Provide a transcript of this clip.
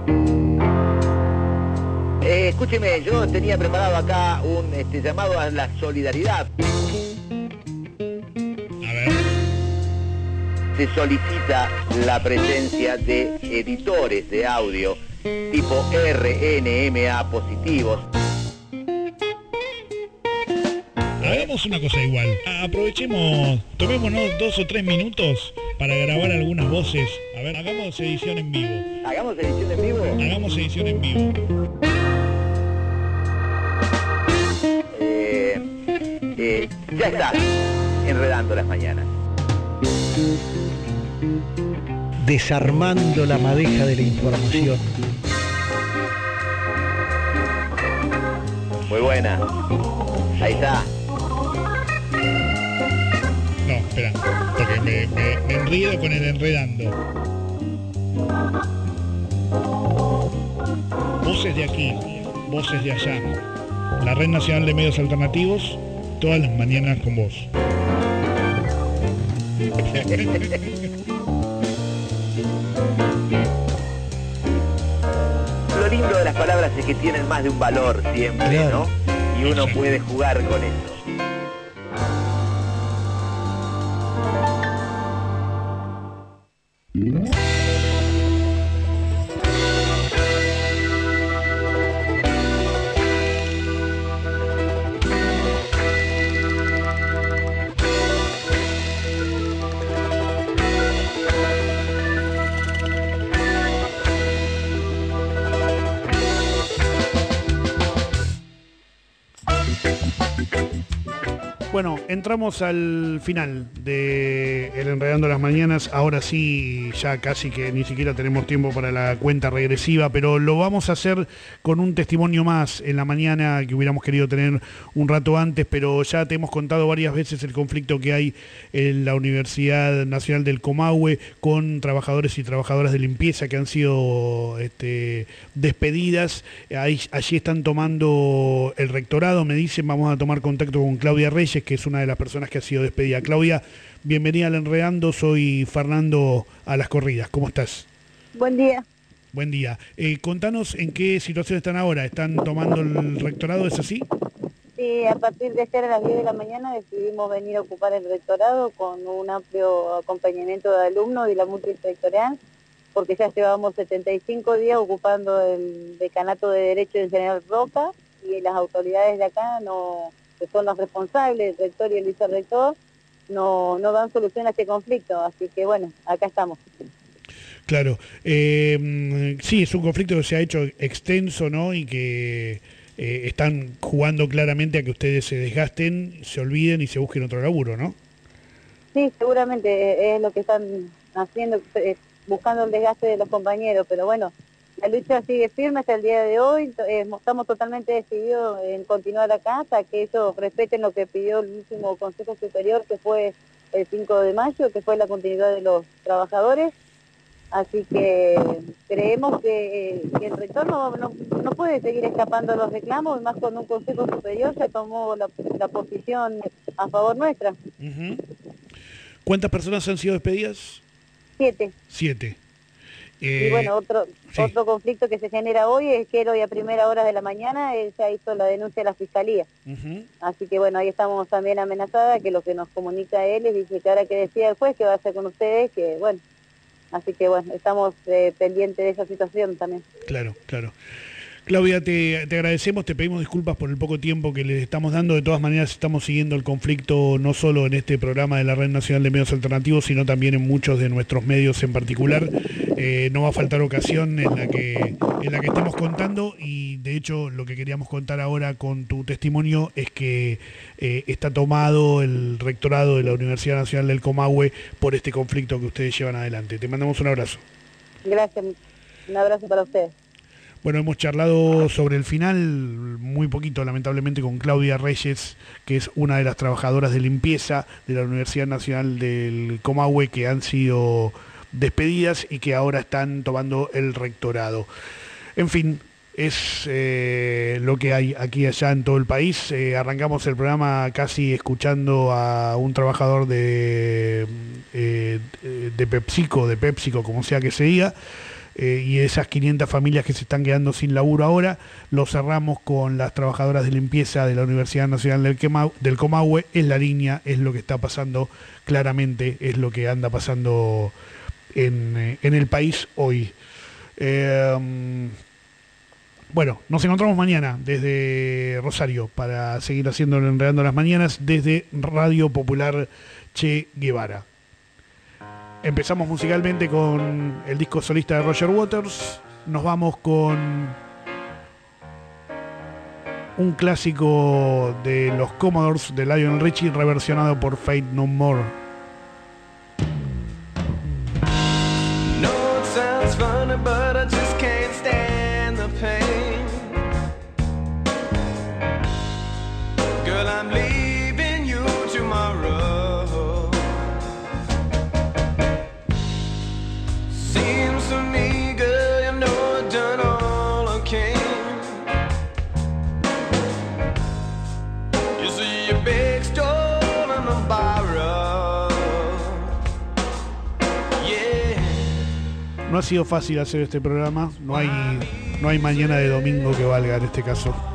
Escúcheme, yo tenía preparado acá un llamado a la solidaridad. A ver. Se solicita la presencia de editores de audio tipo RNMA positivos. Hagamos una cosa igual. Aprovechemos, tomémonos 2 o 3 minutos para grabar algunas voces. A ver, hagamos edición en vivo. ¿Hagamos edición en vivo? Hagamos edición en vivo. Ya está, enredando las mañanas. Desarmando la madeja de la información. Muy buena. Ahí está. No, espera, porque me enredo con el enredando. Voces de aquí, voces de allá. La Red Nacional de Medios Alternativos, todas las mañanas con vos. Lo lindo de las palabras es que tienen más de un valor siempre, claro, ¿no? Y uno puede jugar con eso. Bueno, entramos al final de El Enredando las Mañanas. Ahora sí, ya casi que ni siquiera tenemos tiempo para la cuenta regresiva, pero lo vamos a hacer con un testimonio más en la mañana que hubiéramos querido tener un rato antes, pero ya te hemos contado varias veces el conflicto que hay en la Universidad Nacional del Comahue con trabajadores y trabajadoras de limpieza que han sido despedidas. Allí están tomando el rectorado, me dicen. Vamos a tomar contacto con Claudia Reyes, que es una de las personas que ha sido despedida. Claudia, bienvenida al Enredando, soy Fernando a las Corridas, ¿cómo estás? Buen día. Buen día. Contanos en qué situación están ahora, ¿están tomando el rectorado, es así? Sí, a partir de ayer a las 10 de la mañana decidimos venir a ocupar el rectorado con un amplio acompañamiento de alumnos y la multisectorial, porque ya llevamos 75 días ocupando el decanato de Derecho del General Roca y las autoridades de acá que son los responsables, el rector y el vicerrector, no dan solución a este conflicto, así que bueno, acá estamos. Claro, sí, es un conflicto que se ha hecho extenso, ¿no? Y que están jugando claramente a que ustedes se desgasten, se olviden y se busquen otro laburo, ¿no? Sí, seguramente es lo que están haciendo, buscando el desgaste de los compañeros, pero bueno, la lucha sigue firme hasta el día de hoy. Estamos totalmente decididos en continuar acá hasta que ellos respeten lo que pidió el último Consejo Superior, que fue el 5 de mayo, que fue la continuidad de los trabajadores. Así que creemos que el rector no puede seguir escapando a los reclamos, y más con un Consejo Superior ya tomó la posición a favor nuestra. Uh-huh. ¿Cuántas personas han sido despedidas? 7. 7. Y bueno, otro conflicto que se genera hoy es que hoy a primera hora de la mañana él ya hizo la denuncia a la Fiscalía. Uh-huh. Así que bueno, ahí estamos también amenazadas, que lo que nos comunica él es, dice que ahora que decía el juez que va a hacer con ustedes, que bueno, así que bueno, estamos pendientes de esa situación también. Claro, claro. Claudia, te agradecemos, te pedimos disculpas por el poco tiempo que le estamos dando. De todas maneras, estamos siguiendo el conflicto no solo en este programa de la Red Nacional de Medios Alternativos, sino también en muchos de nuestros medios en particular. No va a faltar ocasión en la que estemos contando, y de hecho lo que queríamos contar ahora con tu testimonio es que está tomado el rectorado de la Universidad Nacional del Comahue por este conflicto que ustedes llevan adelante. Te mandamos un abrazo. Gracias, un abrazo para ustedes. Bueno, hemos charlado sobre el final, muy poquito lamentablemente, con Claudia Reyes, que es una de las trabajadoras de limpieza de la Universidad Nacional del Comahue que han sido despedidas y que ahora están tomando el rectorado. En fin, es lo que hay aquí y allá en todo el país. Arrancamos el programa casi escuchando a un trabajador de PepsiCo, como sea que se diga, y esas 500 familias que se están quedando sin laburo ahora. Lo cerramos con las trabajadoras de limpieza de la Universidad Nacional del Comahue. Es la línea, es lo que está pasando claramente, es lo que anda pasando en el país hoy. Bueno, nos encontramos mañana desde Rosario para seguir haciéndolo Enredando las Mañanas desde Radio Popular Che Guevara. Empezamos musicalmente con el disco solista de Roger Waters. Nos vamos con un clásico de los Commodores de Lionel Richie reversionado por Faith No More. No, it sounds funny, but I just can't stand the pain. Girl, I'm leaving you tomorrow. Seems to me, girl, you know I've done all I can. You see your big stole and a borrow. Yeah. No ha sido fácil hacer este programa, no hay mañana de domingo que valga en este caso.